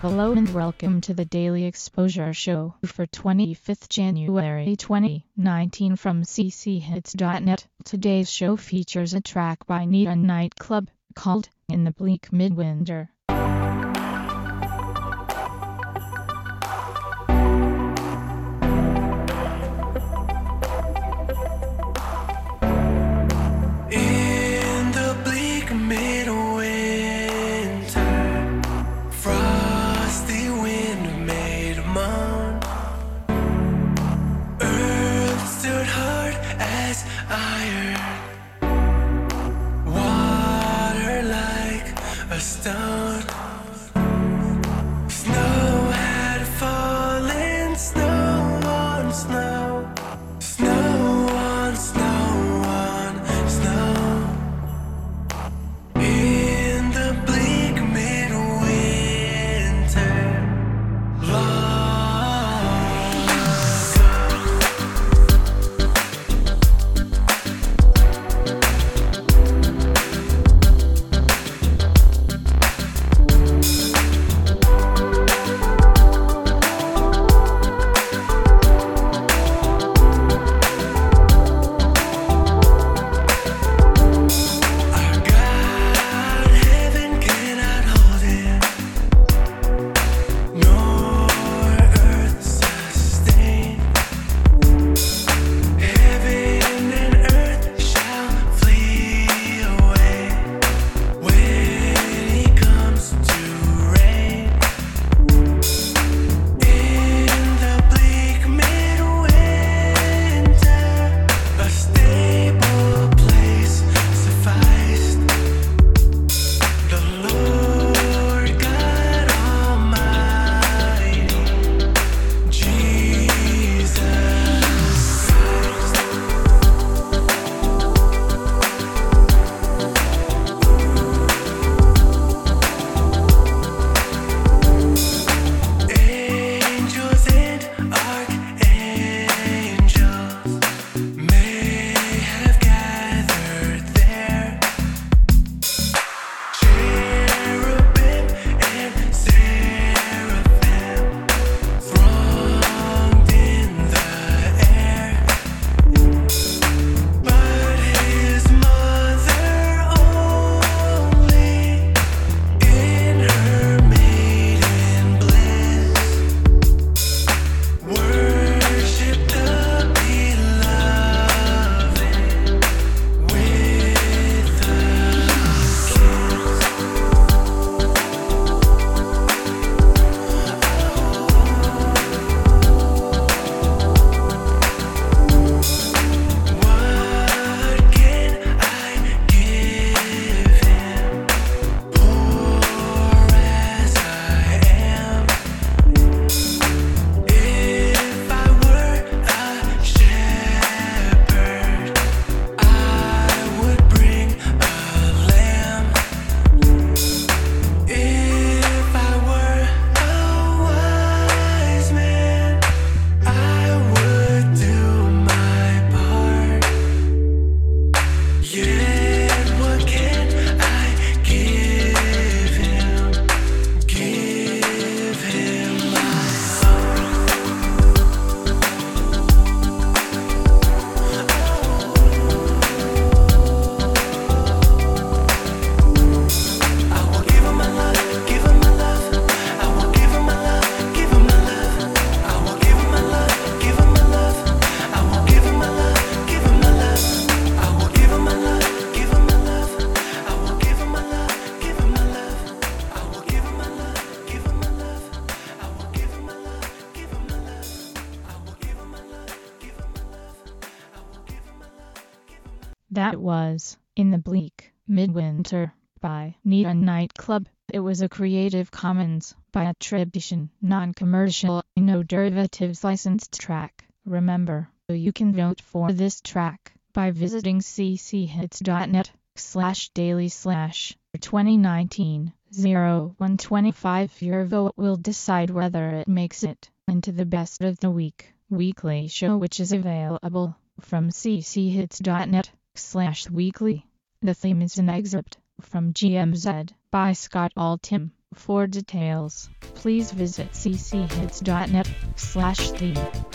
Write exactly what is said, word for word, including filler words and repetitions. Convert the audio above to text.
Hello and welcome to the Daily Exposure Show for twenty-fifth January twenty nineteen from c c hits dot net. Today's show features a track by Neon Nightclub called In the Bleak Midwinter. Stone. Snow had fallen, snow on snow, snow on snow on snow. In the bleak midwinter, long That was In the Bleak Midwinter by Neon Nightclub. It was a Creative Commons by attribution, non-commercial, no derivatives licensed track. Remember, you can vote for this track by visiting c c hits dot net slash daily slash twenty nineteen oh one twenty-five. Your vote will decide whether it makes it into the best of the week weekly show, which is available from c c hits dot net slash weekly. The theme is an excerpt from G M Z by Scott Altham. For details, please visit c c hits dot net slash theme.